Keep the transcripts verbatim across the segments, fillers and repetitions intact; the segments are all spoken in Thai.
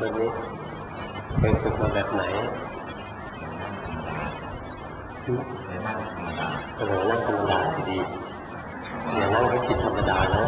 ตัวนี้เคยฝึกมาแบบไหนในนั่งธรรมดาเออนั่งธรรมดาดีอย่านั่งให้จิตธรรมดานะ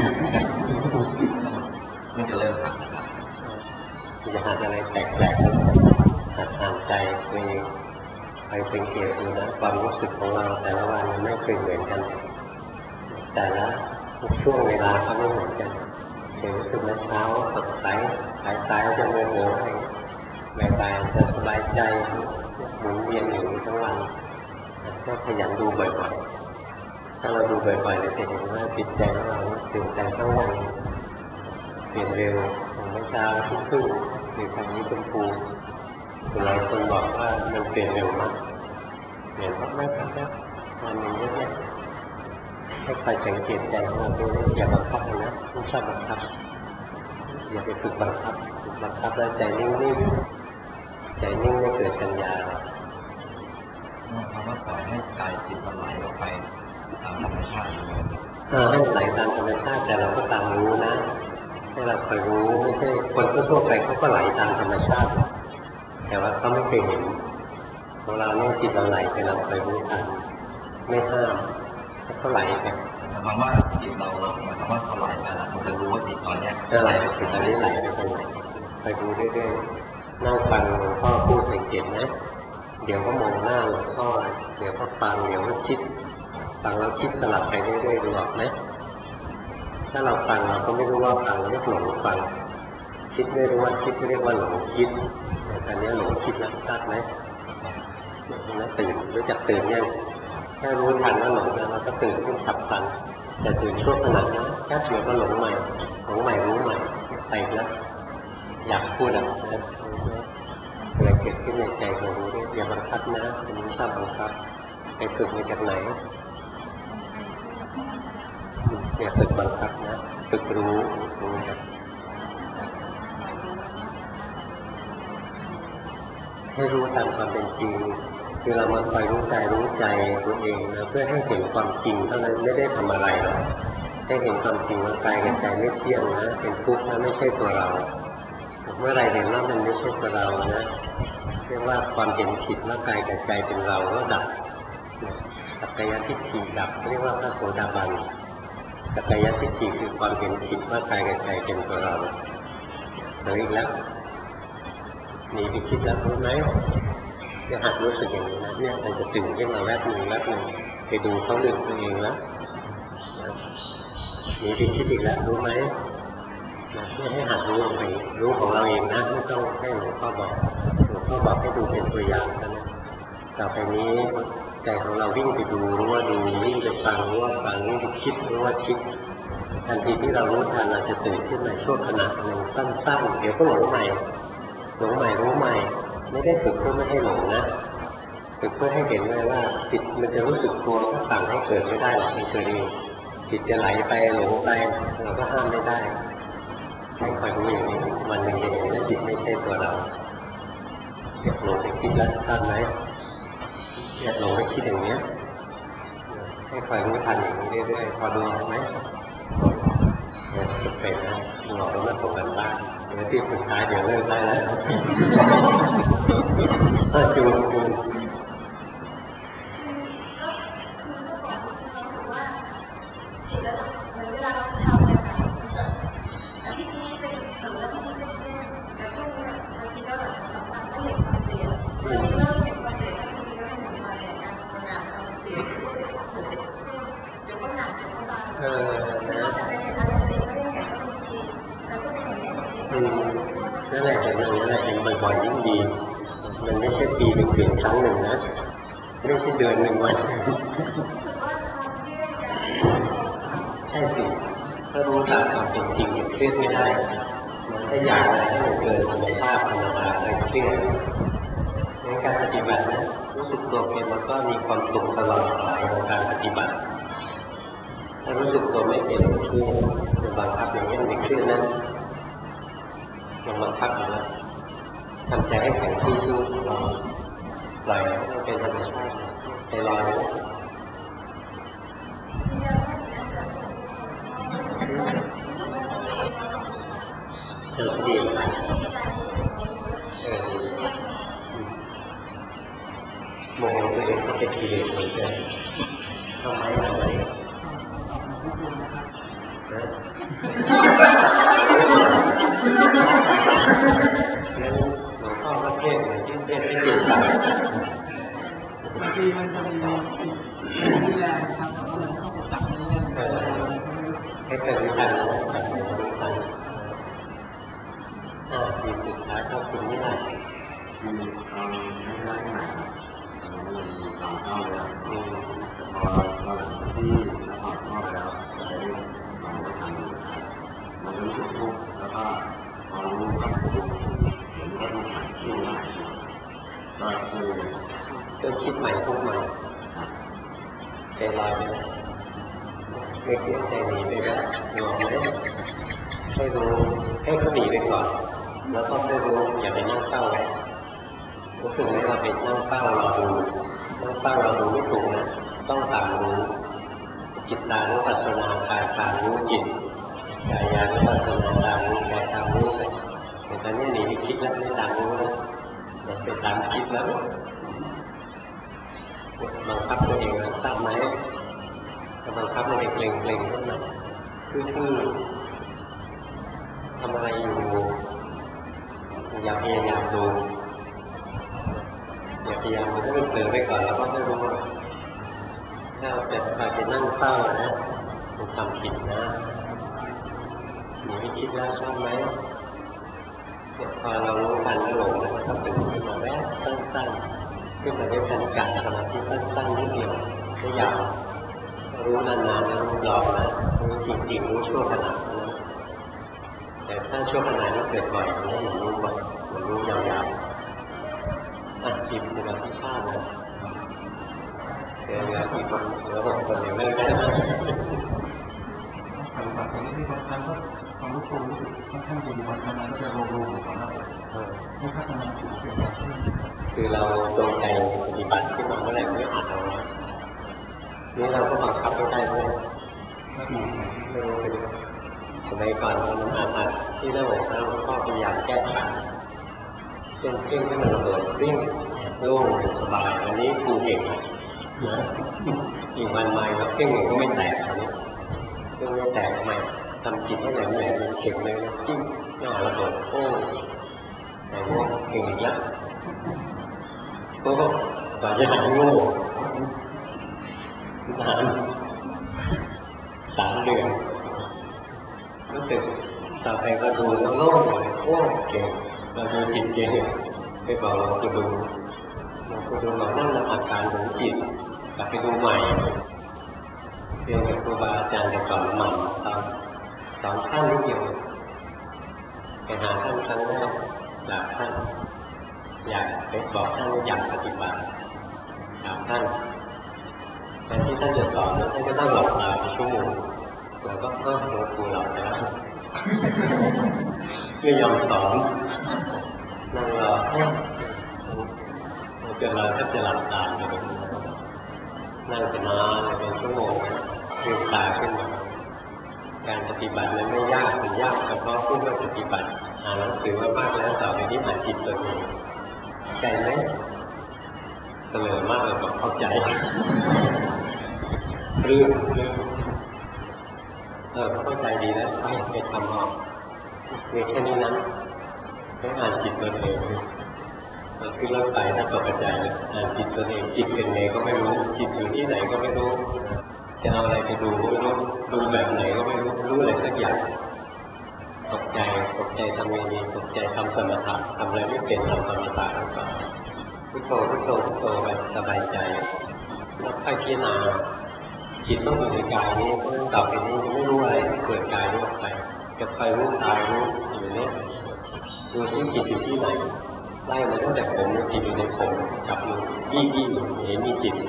นี่จะเริ่มหัดจะหัดอะไรแปลกๆหัดอ่านใจตัวเองไปสังเกตดูนะความรู้สึกของเราแต่ละวันมันไม่เคยเหมือนกันแต่ละช่วงเวลาเขาไม่เหมือนกันเห็นรู้สึกว่าเช้าสดใสสายๆจะโมโหให้บ่ายๆจะสบายใจหมุนเวียนอย่างนี้ทั้งวันก็ขยันดูบ่อยๆถ้าเราดูบ่อยๆเราจะเห็นว่าจิตใจของเราเปลี่ยนแปลงทั้งวันเปลี่ยนเร็วของเมื่อเช้าทุ่มครึ่งหรือทางนี้ชมพูหลายคนบอกว่ามันเปลี่ยนเร็วมากเปลี่ยนมากไม่ครับนะวันหนึ่งเยอะแยะให้คอยสังเกตใจของเราด้วยอย่าบังคับนะไม่ชอบบังคับอย่าไปฝึกบังคับฝึกบังคับแล้วใจนิ่งๆใจนิ่งไม่เกิดปัญญาคำว่าปล่อยให้กายจิตมันไหลออกไปตามธรรมชาติเออให้ไหลตามธรรมชาติแต่เราก็ตามรู้นะให้เราคอยรู้ไม่ใช่คนทั่วไปเขาก็ไหลตามธรรมชาติแต่ว่าเขาไม่เคยเห็นของเราเนี่ยจิตเราไหลไปเราคอยรู้ทันไม่ห้ามให้เขาไหลไปคำว่าจิตเราเราหมายความว่าเขาไหลไปแล้วมันจะรู้ว่าจิตตอนนี้จะไหลไปจิตตอนนี้ไหลไปตรงไหนคอยดูเรื่อยๆนั่งฟังหลวงพ่อพูดสังเกตนะเดี๋ยวก็มองหน้าหลวงพ่อเดี๋ยวก็ฟังเดี๋ยวก็คิดฟังแล้วคิดสลับไปเรื่อยๆดูออกไหมถ้าเราฟังเราก็ไม่รู้ว่าฟังเรียกหลงฟังคิดไม่รู้ว่าคิดเรียกว่าหลงคิดแต่ตอนนี้หลงคิดแล้วทราบไหมนั่นตื่นรู้จักตื่นยังถ้ารู้ทันว่าหลงแล้วเราก็ตื่นขึ้นฉับพลันแต่ตื่นช่วงขณะนั้นแค่เดียวก็หลงใหม่หลงใหม่รู้ใหม่ไปแล้วอยากพูดอ่ะอะไรเกิดขึ้นในใจเรารู้ด้วยอย่าบังคับนะเป็นนิสัยบังคับไปฝึกมาจากไหนอย่าฝึกบังคับนะฝึกรู้รู้ให้รู้ตามความเป็นจริงคือเรามาคอยรู้ใจรู้ใจตัวเองนะเพื่อให้เห็นความจริงเท่านั้นไม่ได้ทำอะไรหรอกให้เห็นความจริงว่ากายกับใจไม่เที่ยงนะเป็นทุกข์นะไม่ใช่ตัวเราเมื่อไรเห็นว่ามันไม่ใช่ตัวเรานะเรียกว่าความเห็นผิดว่ากายกับใจเป็นเราก็ดับสักกายทิฏฐิดับเรียกว่าพระโสดาบันสักกายทิฏฐิคือความเห็นผิดว่ากายกับใจเป็นตัวเราเหลืออีกแล้วหนีไปคิดแล้วรู้ไหมจะหัดรู้สึกอย่างนี้นะเนี่ยมันจะตื่นขึ้นมาแวบหนึ่งแวบหนึ่งไปดูเขาเรื่องตัวเองแล้วหนีไปคิดอีกแล้วรู้ไหมนะเพื่อให้หัดรู้ไปรู้ของเราเองนะไม่ต้องให้หลวงพ่อบอกหลวงพ่อบอกให้ดูเป็นตัวอย่างนะต่อไปนี้ใจของเราวิ่งไปดูรู้ว่าดูวิ่งไปฟังรู้ว่าฟังวิ่งไปคิดรู้ว่าคิดทันทีที่เรารู้ทันเราจะตื่นขึ้นในช่วงขณะหนึ่งสั้นๆเดี๋ยวก็หลงใหม่หลงใหม่รู้ใหม่ไม่ได้ฝึกเพื่อไม่ให้หลงนะฝึกเพื่อให้เห็นเลยว่าจิตมันจะรู้สึกตัวก็สั่งให้เกิดไม่ได้หรอกมันเกิดเองจิตจะไหลไปหลงไปเราก็ห้ามไม่ได้ให้คอยรู้อย่างนี้วันหนึ่งจะเห็นว่าจิตไม่ใช่ตัวเราอยากหลงไปคิดแล้วทราบไหมอยากหลงไปคิดอย่างนี้ให้คอยรู้ทันอย่างนี้เรื่อยๆพอดูไหมเนี่ยจะเป็นนะหลอกแล้วมันตกกันบ้างเดี๋ยวที่สุดท้ายเดี๋ยวเลิกได้แล้วถ้าจูนจูนเออนะนั่นแหละเห็นอย่างนั้นแหละเห็นบ่อยๆยิ่งดีมันไม่ใช่ปีหนึ่งเปลี่ยนครั้งหนึ่งนะไม่ใช่เดือนหนึ่งวันใช่สิถ้ารู้ตามความเป็นจริงเครียดไม่ได้ถ้าอยากอะไรให้มันเกินธรรมชาติธรรมดาอะไรเครียดในการปฏิบัตินะรู้สึกตัวเป็นมันก็มีความสุขตลอดสายของการปฏิบัติถ้ารู้สึกตัวไม่เป็นคือจะบังคับอย่างนี้ไม่เครียดนะยังบังคับอยู่นะทำใจให้แข็งที่สู้ของเราปล่อยให้เป็นธรรมชาติใจลอยเออดีเออโมตัวเองก็เป็นกิเลสเหมือนกันทำไมทำไมนะงั้นหลวงพ่อก็เทศน์อย่างที่เทศน์ไม่จริงจังบางทีมันจะมีที่แรงครับมันเข้าไปตัดเรื่องให้เกิดวิชาแล้วตัดในวิชาอ่าทีสุดท้ายก็คุณนี่แหละคือตอนแรกๆนะครับมันมีตอนเข้าเลยอืมพอเราที่เราผ่านเข้าไปแล้วจะได้ลองทำดูมันรู้สึกทุกข์แล้วก็พอรู้ก็รู้เห็นว่ามันผ่านที่ไหนก็คือก็คิดใหม่ทุกใหม่ใจลอยไปไม่เสียใจหนีไปแล้วหลอกไหมให้รู้ให้เขาหนีไปก่อนแล้วก็ให้รู้อย่าไปนั่งเฝ้าไว้รู้สึกไหมเราไปนั่งเฝ้าเราดูนั่งเฝ้าเราดูไม่ถูกนะต้องตามรู้จิตตานุปัสสนากายตามรู้จิตกายานุปัสสนาตามรู้กายตามรู้ไปแต่ตอนนี้หนีไปคิดแล้วไม่ตามรู้แล้วเราไปตามคิดแล้วบังคับตัวเองทราบไหมถ้าบังคับตัวเองเกรงเกรงขึ้นมาคือคือทำอะไรอยู่อย่าพยายามดูอย่าพยายามดูให้มันเผลอไปก่อนแล้วก็ไม่รู้ว่าถ้าจะไปจะนั่งเฝ้านะมันทำผิดนะหนีไปคิดแล้วชอบไหมพอเรารู้ทันแล้วหลงแล้วมันก็ตื่นขึ้นมาแวบสั้นๆขึ้นมาด้วยการการสมาธิสั้นๆนิดเดียวไม่ยาวรู้นานๆนะรู้รอนะรู้จริงๆรู้ชั่วขณะนะแต่ถ้าชั่วขณะนี้เกิดบ่อยมันไม่รู้บ่อยมันรู้ยาวๆอ่ะจิตเป็นที่ชาตินะเดี๋ยวเหลือกี่คนเหลือหกคนอย่างนั้นได้ไหมปฏิบัติอย่างนี้บางครั้งก็ความรู้สึกรู้สึกค่อนข้างดีบางครั้งมันก็จะโล่งๆของเราไม่พัฒนาจิตเปลี่ยนแปลงคือเราตรงใจปฏิบัติที่มันเมื่อไหร่ไม่อ่านเอาแล้วนี่เราก็บังคับไม่ได้ด้วยสมัยก่อนมันอ่านที่ระบบแล้วก็พยายามแก้ไขเช่นเพ่งให้มันระเบิดวิ่งโล่งสบายอันนี้ครูเก่งนะอีกวันใหม่เราเพ่งก็ไม่แตกอันนี้เพ่งไม่แตกใหม่ทำจิตให้แหลมแหลมมันเก่งเลยนะจิ้มหน้าระเบิดโอ้แต่ว่าเก่งอีกแล้วโอ้กว่าจะหายโง่นานสามเดือนรู้สึกต่อไปก็ดูแล้วโล่งเลยโอ้เก่งเราดูจิตเก่งไปบอกเราจะดูเราจะดูเรานั่งอาการของจิตกลับไปดูใหม่เรียนกับครูบาอาจารย์แต่ก่อนใหม่ตอนสอนท่านนิดเดียวไปหาท่านครั้งแรกกราบท่านอยากไปบอกท่านอยากปฏิบัติถามท่านแทนที่ท่านจะสอนท่านก็ต้องหลับตาไปชั่วโมงแล้วก็ก็หลวงปู่หลับไปแล้วไม่ยอมสอนนั่งรอเกิดเราแทบจะหลับตาเลยนั่งเป็นนานเป็นชั่วโมงลืมตาขึ้นมาการปฏิบัตินั้นไม่ยากมันยากเฉพาะผู้ที่ปฏิบัติอ่านหนังสือมามากแล้วต่อไปนี้อ่านจิตตัวเองใจไหมเสลอมากเลยบอกเข้าใจเรื่องเรื่องเออเข้าใจดีแล้วไปไปทำเอามีแค่นี้นะไม่อ่านจิตตัวเองเราขึ้นรถไฟถ้าตกใจเลยอ่านจิตตัวเองจิตเป็นไงก็ไม่รู้จิตอยู่ที่ไหนก็ไม่รู้จะเอาอะไรไปดูไม่รู้ดูแบบไหนก็ไม่รู้รู้อะไรสักอย่างตกใจตกใจทำไงดีตกใจทำสมถะทำอะไรไม่เป็นทำสมถะทั้งสองพุทโธพุทโธพุทโธแบบสบายใจแล้วค่อยพิจารณาจิตต้องอยู่ในกายนี้เพราะต่อไปนี้ไม่รู้อะไรเกิดกายนี้ออกไปจะคอยรู้กายรู้อยู่นี้ดูที่จิตอยู่ที่ไหนไล่มาตั้งแต่ผมจิตอยู่ในผมจับมือยี่ยี่เห็นมีจิต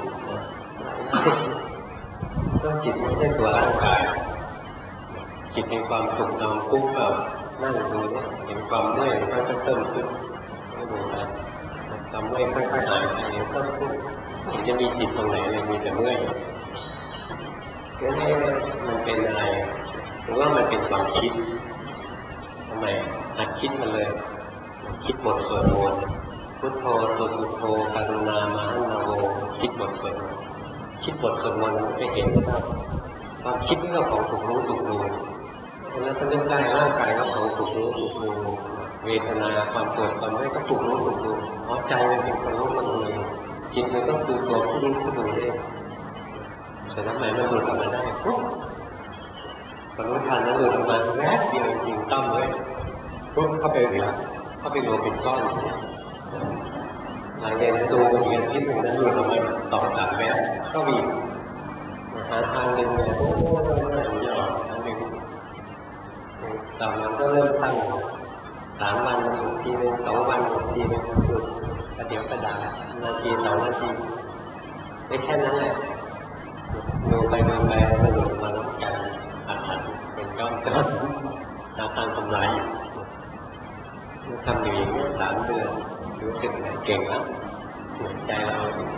ก็จิตไม่ใช่ตัวร่างกายจิตเป็นความสุขนอนปุ๊บแบบนั่งดูเนี่ยเห็นความเมื่อยค่อยๆเพิ่มขึ้นก็ดูไปความเมื่อยค่อยๆหายไปเห็นเพิ่มขึ้นมันจะมีจิตตรงไหนเลยมีแต่เมื่อยก็ให้มันเป็นอะไรหรือว่ามันเป็นความคิดทำไมหัดคิดมันเลยคิดบทสวดมนต์พุทโธสุสุโธกรุณามหันนาโวคิดบทสวดมนต์คิดบทสวดมนต์จะเห็นว่าความคิดนี่ก็ของถูกรู้ถูกรู้แล้วก็นึกได้ร่างกายก็ของถูกรู้ถูกรู้เวทนาความปวดความเมื่อยก็ถูกรู้ถูกรู้เพราะใจมันเป็นคนรู้มันเองจิตมันก็คือตัวผู้รู้ผู้ดูเองแต่ทำไมมันหลุดออกมาได้ปุ๊บพอรู้ทันแล้วหลุดออกมาแวบเดียวจริงต้อมเลยปุ๊บเข้าไปเหลือเข้าไปรวมเป็นก้อนหลังจากนั้นดูมันอีกนิดหนึ่งนั้นหลุดออกมาต่อจากแวบก็มีหาทางหนึ่งเนี่ยโอ้โหมันจะออกทางหนึ่งต่อมาก็เริ่มตั้งสามวันหนึ่งทีหนึ่งสองวันหนึ่งทีหนึ่งหยุดประเดี๋ยวกระดาษนาทีสองนาทีได้แค่นั้นแหละดูไปดูไปมันหลุดมาแล้วกันอัดอัดเป็นก้อนก้อนหาทางทำลายอยู่ทำอยู่อย่างนี้สามเดือนรู้สึกเก่งแล้วใจเรา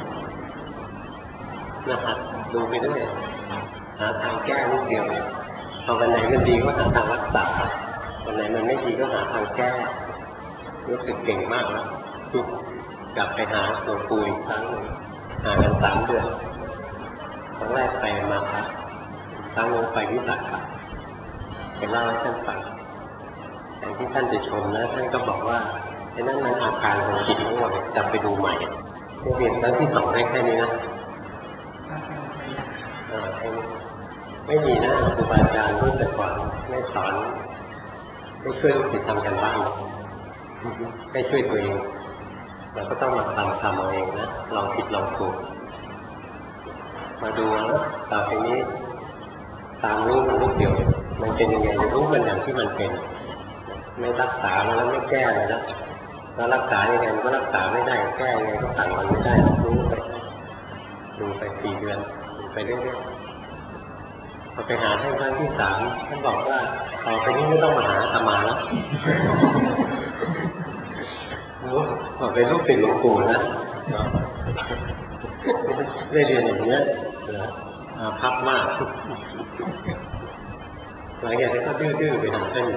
นะครับดูไปด้วยหาทางแก้นิดเดียวพอวันไหนมันดีก็หาทางรักษาวันไหนมันไม่ดีก็หาทางแก้รู้สึกเก่งมากแล้วกลับไปหาหลวงปู่อีกครั้งหากันสามเดือนครั้งแรกไปมาครับครั้งนึงไปวิสัชค่ะไปเล่าให้ท่านฟังแต่ที่ท่านจะชมนะท่านก็บอกว่าไอ้นั่นมันอาการของจิตทั้งหมดกลับไปดูใหม่เรียนครั้งที่สองได้แค่นี้นะไม่มีนะครูบาอาจารย์รุ่นแต่ก่อนไม่สอนไม่ช่วยลูกศิษย์ทำกันบ้านไม่ช่วยตัวเองเราก็ต้องมาทำทำเอาเองนะลองผิดลองถูกมาดูนะต่อไปนี้ตามรู้มันลูกเดียวมันเป็นยังไงรู้มันอย่างที่มันเป็นไม่รักษามันแล้วไม่แก้เลยนะแล้วรักษายังไงก็รักษาไม่ได้แก้ยังไงก็สั่งมันไม่ได้รู้ไปดูไปสี่เดือนดูไปเรื่อยๆพอไปหาท่านครั้งที่สามท่านบอกว่าต่อไปนี้ไม่ต้องมาหาธรรมาแล้วบอกเป็นลูกศิษย์หลวงปู่นะได้เรียนอย่างนี้พักมากหลังจากนั้นก็ดื้อๆไปหาท่าน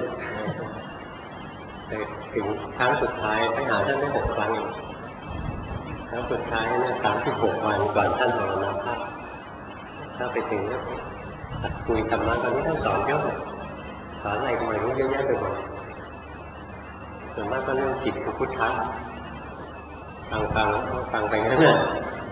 ถึงครั้งสุดท้ายไปหาท่านได้หกครั้งครั้งสุดท้ายเนี่ยสามสิบหกวันก่อนท่านมรณภาพถ้าไปถึงก็คุยธรรมะตอนนี้ท่านสอนเยอะสอนอะไรก็ไม่รู้เยอะแยะไปหมดส่วนมากก็เรื่องจิตกับพุทธะฟังฟังฟังไปงั้นน่ะ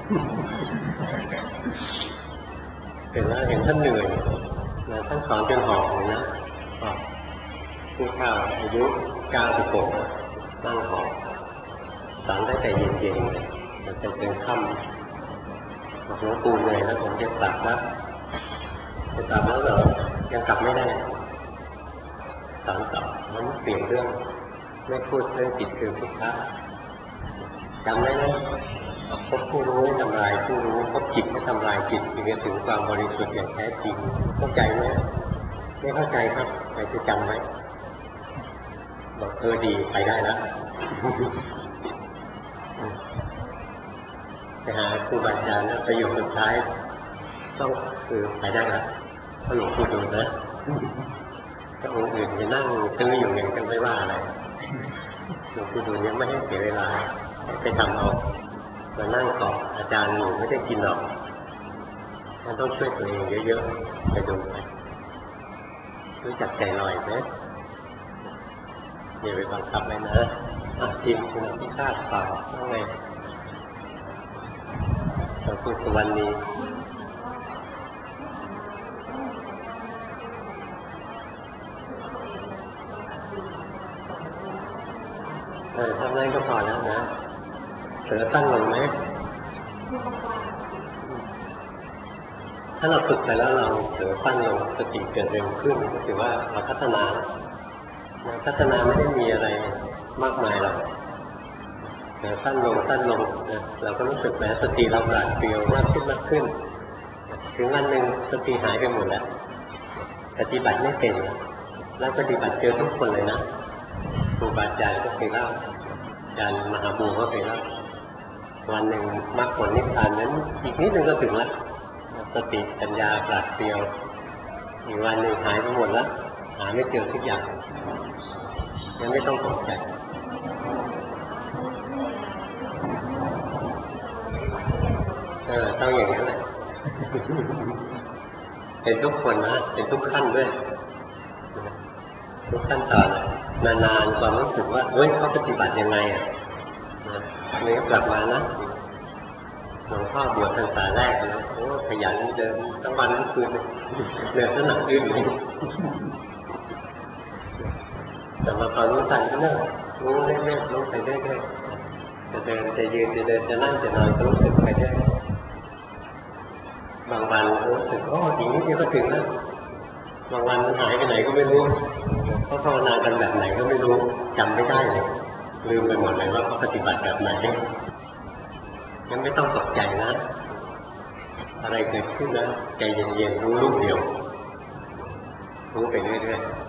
เห็นแล้วเห็นท่านเหนื่อยนะท่านสอนจนหอบเลยนะผู้ข้าอายุเก้าสิบหกนั่งหอบสอนได้แต่เย็นๆแต่เป็นเป็นค่ำบอกหลวงปู่เหนื่อยแล้วผมจะกลับแล้วจะกลับแล้วเหรอยังกลับไม่ได้สอนต่อมันเปลี่ยนเรื่องไม่พูดเรื่องจิตคือพุทธะจำไว้นะพบผู้รู้ทำลายผู้รู้พบจิตไม่ทำลายจิตจึงจะถึงความบริสุทธิ์อย่างแท้จริงเข้าใจไหมไม่เข้าใจครับแต่จะจำไว้บอกเออดีไปได้แล้วไปหาครูบาอาจารย์นะประโยคสุดท้ายต้องคือไปได้แล้วถ้าหลวงปู่ดูนะถ้าองค์อื่นจะนั่งตื้ออยู่อย่างกันไม่ว่าอะไรหลวงปู่ดูเนี่ยไม่ให้เสียเวลาไปทำเอามานั่งเกาะอาจารย์อยู่ไม่ได้กินหรอกมันต้องช่วยตัวเองเยอะๆไปดูไปรู้จักใจลอยไหมอย่าไปบังคับเลยนะทีมคุณพิชาติต่อว่าไงเราพูดสวรรค์นี้เออทำได้ก็พอแล้วนะเสือตั้งลงไหมถ้าเราฝึกไปแล้วเราเสือตั้งลงสติเกิดเร็วขึ้นก็ถือว่าเราพัฒนาพัฒนาไม่ได้มีอะไรมากมายหรอกเสือตั้งลงตั้งลงเราก็รู้สึกแม้สติเราปราดเปรียวมากขึ้นมากขึ้นถึงวันหนึ่งสติหายไปหมดแล้วปฏิบัติไม่เป็นแล้วปฏิบัติเจอทุกคนเลยนะครูบาอาจารย์ก็เคยเล่าอาจารย์มหาบูก็เคยเล่าวันหนึ่งมรรคผลนิพพานนั้นอีกนิดนึงก็ถึงแล้วสติปัญญาปราดเปรียวอีกวันหนึ่งหายไปหมดแล้วหาไม่เจอทุกอย่างยังไม่ต้องตกใจเออต้องอย่างนั้นแหละเป็นทุกคนนะเป็นทุกขั้นด้วยทุกขั้นตอนนานๆความรู้สึกว่าเฮ้ยเขาปฏิบัติยังไงอ่ะนี่กลับมานะหลวงพ่อบวชพรรษาแรกนะโอ้ขยันเดินทั้งวันทั้งคืนเหนื่อยสนับยืนเลยแต่มาพอรู้ทันก็เริ่มรู้เรื่อยๆรู้ไปเรื่อยๆจะเดินจะยืนจะเดินจะนั่งจะนอนก็รู้สึกไปเรื่อยบางวันรู้สึกโอ้อีกนิดเดียวก็ถึงแล้วบางวันมันหายไปไหนก็ไม่รู้เขาภาวนากันแบบไหนก็ไม่รู้จำไม่ได้เลยลืมไปหมดเลยว่าเขาปฏิบัติแบบไหนยังไม่ต้องตกใจนะอะไรเกิดขึ้นนะใจเย็นๆรู้ลูกเดียวรู้ไปเรื่อยๆ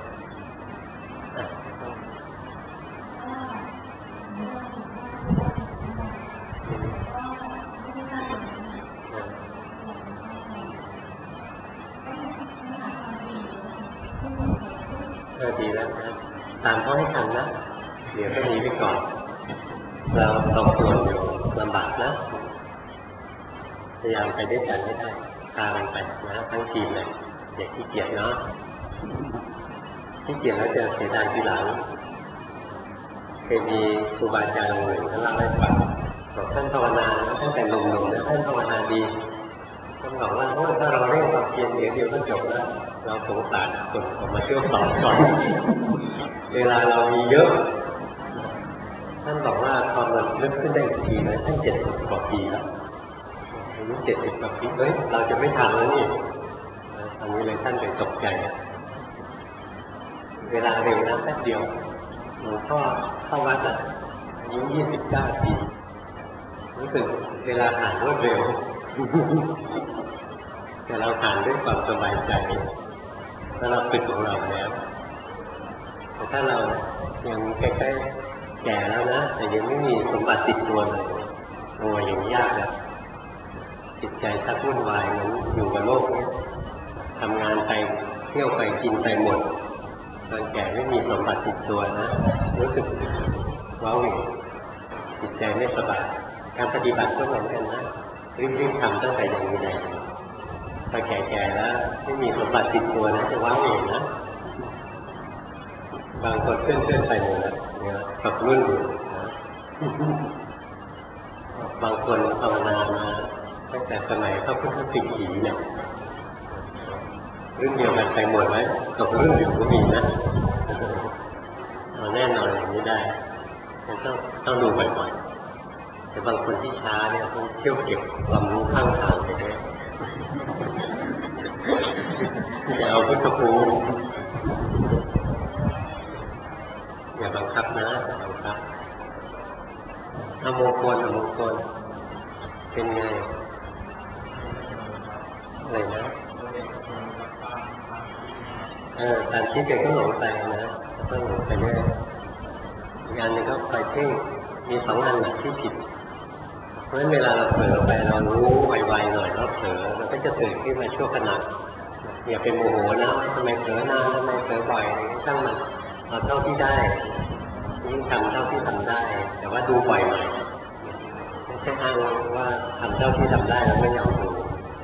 เออดีแล้วนะตามเขาให้ทันนะเดี๋ยวก็หนีไปก่อนเราตกหล่นอยู่ลำบากนะพยายามไปด้วยกันให้ได้พากันไปนะทั้งทีมเลยอย่าขี้เกียจเนาะขี้เกียจแล้วจะเสียดายทีหลังเคยมีครูบาอาจารย์หนึ่งท่านเล่าให้ฟังบอกท่านภาวนาตั้งแต่หนุ่มๆนะท่านภาวนาดีท่านบอกว่าโอ้ถ้าเราเร่งความเพียรเดี๋ยวเดียวก็จบแล้วเราสงสารคนออกมาช่วยสอนก่อนเวลาเรามีเยอะท่านบอกว่าพอมันลึกขึ้นได้อีกทีนะท่านเจ็ดสิบกว่าปีแล้วอายุเจ็ดสิบกว่าปีเฮ้ยเราจะไม่ทันแล้วนี่ตอนนี้เลยท่านเลยตกใจเวลาเร็วนะแป๊บเดียวหลวงพ่อเข้าวัดอ่ะอายุยี่สิบเก้าปีรู้สึกเวลาผ่านรวดเร็วแต่เราผ่านด้วยความสบายใจถ้าเราฝึกของเราแล้วแต่ถ้าเรายังใกล้ๆแก่แล้วนะแต่ยังไม่มีสมบัติติดตัวเลยโอ้ยอย่างยากแล้วจิตใจชักวุ่นวายเหมือนอยู่กับโลกนี้ทำงานไปเที่ยวไปกินไปหมดตอนแก่ไม่มีสมบัติติดตัวนะรู้สึกว้าวเหวจิตใจไม่สบายการปฏิบัติก็เหมือนกันนะรีบๆทำตั้งแต่ยังมีแรงพอแก่ๆแล้วไม่มีสมบัติติดตัวนะจะว้าวเหวนะบางคนเพื่อนๆไปหมดแล้วเนี่ยกับรุ่นอยู่นะบางคนภาวนามาตั้งแต่สมัยพระพุทธสิกขีเนี่ยรุ่นเดียวกันไปหมดไหมกับรุ่นอยู่ก็มีนะแน่นอนอย่างนี้ได้ต้องต้องดูบ่อยๆแต่บางคนที่ช้าเนี่ยต้องเที่ยวเก็บความรู้ข้างทางไปด้วยอย่าเอาพุทธภูมิอย่าบังคับนะบังคับเอาโมโกนเอาโมโกนเป็นไงอะไรนะเออการคิดแกก็หลงไปนะก็หลงไปเรื่อยอีกอันนึงก็คอยเพ่งมีสองอันหนักที่ผิดเพราะฉะนั้นเวลาเราเผลอไปเรารู้ไวๆหน่อยแล้วเผลอเราก็จะตื่นขึ้นมาชั่วขณะอย่าเป็นโมโหนะทำไมเผลอนานทำไมเผลอบ่อยช่างมันเอาเท่าที่ได้ยิ่งทำเท่าที่ทำได้แต่ว่าดูบ่อยหน่อยไม่ใช่อ้างว่าทำเท่าที่ทำได้แล้วไม่ยอมดู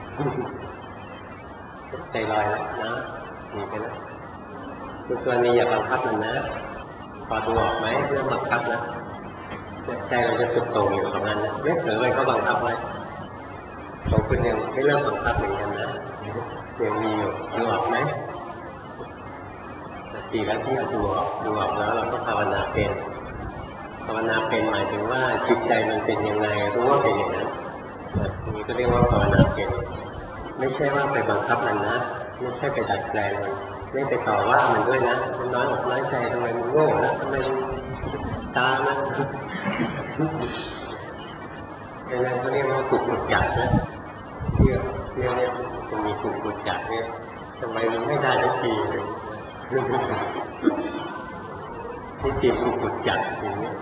ใจลอยแล้วนะมีไปแล้วคือตัวนี้อย่าบังคับมันนะพอดูออกไหมเรื่องบังคับนะใจเราจะสุดโต่งอยู่ตรงนั้นนะไม่เผลอไปเขาบังคับไว้ของคุณยังไม่เริ่มบังคับเหมือนกันนะยังมีอยู่ดูออกไหมดีแล้วที่เราดูออกดูออกแล้วเราก็ภาวนาเป็นภาวนาเป็นหมายถึงว่าจิตใจมันเป็นยังไงรู้ว่าเป็นอย่างนั้นนี่ก็เรียกว่าภาวนาเป็นไม่ใช่ว่าไปบังคับมันนะไม่ใช่ไปดัดแปลงมันไม่ไปต่อว่ามันด้วยนะมันน้อยอกน้อยใจทำไมมันโง่นะทำไมมันตานะดังนั้นเขาเรียกว่ากุกุจจัดนะเรียกเรียกเนี่ยจะมีกุกุจจัดเนี่ยทำไมมันไม่ได้ทุกทีเลยที่ตีกุกุจจัดอย่างนี้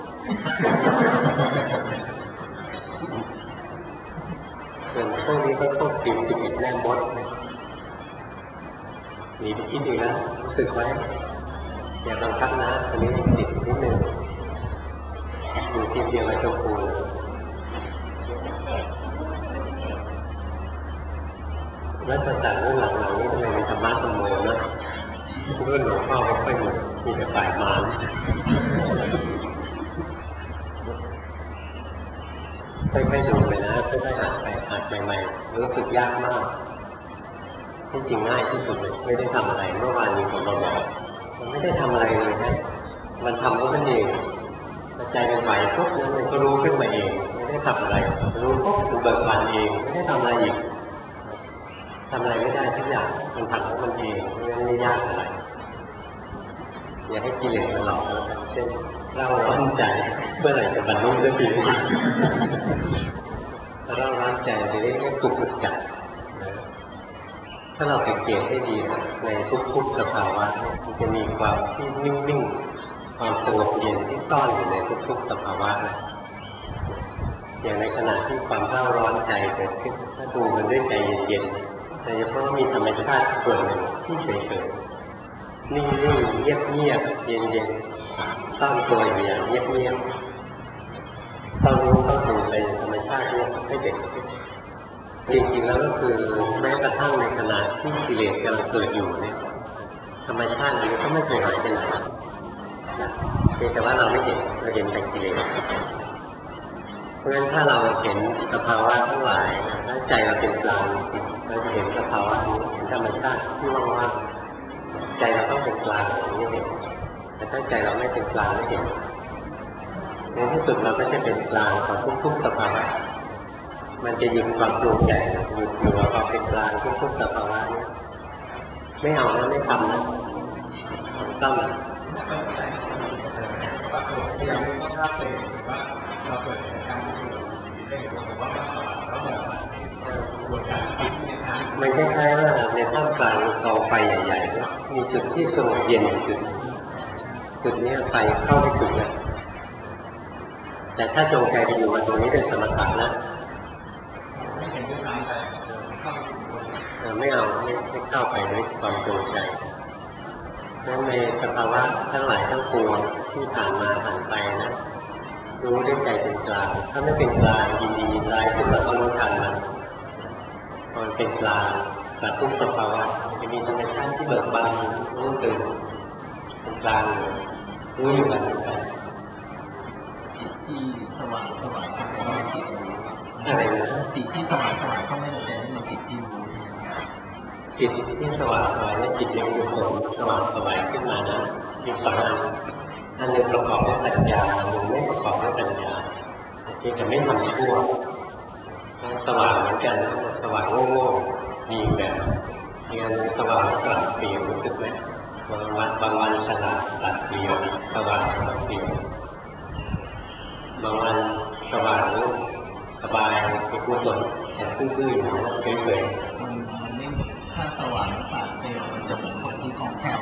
ส่วนพวกนี้ก็ต้องตีสิบเอ็ดแม่มดมีไปคิดดีแล้วรู้สึกไว้อย่าบังคับนะอันนี้ติดชมพูรัฐศาสตร์รุ่นหลังๆนี้ทำไมมีธรรมะธรรมโมนะรุ่นหลวงพ่อไม่ค่อยมีมีแต่ฝ่ายมารค่อยๆดูไปนะค่อยๆหัดไปหัดใหม่ๆรู้สึกยากมากที่จริงง่ายที่สุดเลยไม่ได้ทำอะไรเมื่อวานมีคนมาบอกมันไม่ได้ทำอะไรเลยนะมันทำก็มันเองใจเป็นไหวปุ๊บแล้วมันก็รู้ขึ้นมาเองไม่ได้ทำอะไรรู้ปุ๊บมันเบิกบานเองไม่ได้ทำอะไรอีกทำอะไรไม่ได้ทุกอย่างมันทำของมันเองไม่ได้ยากอะไรอย่าให้กิเลสมันหลอกแล้วกันเช่นเราร้อนใจเมื่อไหร่จะบรรลุสักทีเราร้อนใจจะได้ไม่ตุกตุกจัดถ้าเราสังเกตให้ดีในทุกๆสภาวะมันจะมีความที่นิ่งๆความสงบเย็นที่ซ่อนอยู่ในทุกๆสภาวะนะอย่างในขณะที่ความเร่าร้อนใจเกิดขึ้นถ้าดูมันด้วยใจเย็นๆแต่เฉพาะมีธรรมชาติส่วนหนึ่งที่เฉยๆนิ่งๆเงียบๆเย็นๆซ่อนตัวอยู่อย่างเงียบๆต้องรู้ต้องดูไปธรรมชาตินี้ให้เด็กจริงๆแล้วก็คือแม้กระทั่งในขณะที่กิเลสกำลังเกิดอยู่เนี่ยธรรมชาตินี้ก็ไม่เคยหายไปไหนเพียงแต่ว่าเราไม่เห็นเราเห็นแต่กิเลสเพราะฉะนั้นถ้าเราเห็นสภาวะทั้งหลายถ้าใจเราเป็นกลางเราจะเห็นสภาวะนี้เห็นธรรมชาติที่ว่างๆใจเราต้องเป็นกลางอย่างนี้เห็นแต่ถ้าใจเราไม่เป็นกลางไม่เห็นในที่สุดเราก็จะเป็นกลางของทุกๆสภาวะมันจะหยุดความปรุงแต่งหยุดอยู่กับความเป็นกลางทุกๆสภาวะนี้ไม่เอานะไม่ทำนะต้องอย่างนี้ก็ถ้าเป็นว่าเราเกิดการที่ได้หรือว่าเราแบบกระบวนการคิดในทางมันคล้ายๆว่าในท่ามกลางกองไฟใหญ่ๆมีจุดที่สงบเย็นจุดจุดนี้ไฟเข้าไม่ถึงเลยแต่ถ้าจงใจไปอยู่มาตรงนี้เป็นสมถะนะไม่เห็นด้วยตาแต่เข้าไม่เอาไม่ไม่เข้าไปด้วยความจงใจนั้นในสภาวะทั้งหลายทั้งปวงที่ผ่านมาผ่านไปนะรู้ด้วยใจเป็นกลางถ้าไม่เป็นกลางยินดียินร้ายขึ้นมาก็รู้ทันมันพอเป็นกลางกับทุกสภาวะจะมีธรรมชาติที่เบิกบานรู้ตื่นเป็นกลางรู้อยู่กันทุกกันจิตที่สว่างสว่างก็ไม่จิตรู้อะไรนะจิตที่สว่างสว่างก็ไม่ได้เป็นจิตที่รู้จิตที่สว่างสวายและจิตยังกุศลสว่างสวายขึ้นมานะมีสองอันอันหนึ่งประกอบด้วยปัญญาอันหนึ่งไม่ประกอบด้วยปัญญาที่จะไม่ทำชั่วสว่างเหมือนกันสว่างโง่ๆมีแบบอีกอันสว่างกลับเปลี่ยวรู้สึกไหมบางวันบางวันฉลาดกลับเปลี่ยวสว่างกลับเปลี่ยวบางวันสว่างสบายเป็นกุศลแต่ซื่อๆอยู่นะเฉยๆถ้าสว่างปาดเปลวมันจะเป็นคนที่คล่องแคล่ว